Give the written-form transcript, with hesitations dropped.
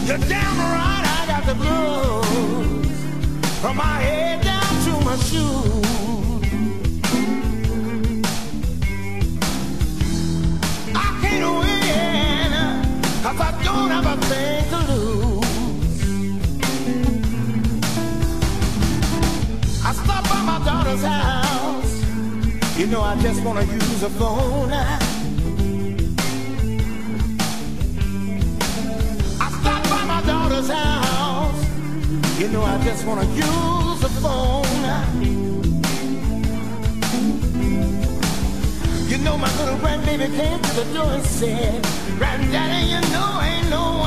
You're damn right, I got the blues from my head down to my shoes. I can't win, 'cause I don't have a thing to lose. I stopped by my daughter's house. You know I just wanna use a phone. I stopped by my daughter's house. You know I just wanna use the phone. You know my little grandbaby came to the door and said, "Granddaddy, you know ain't no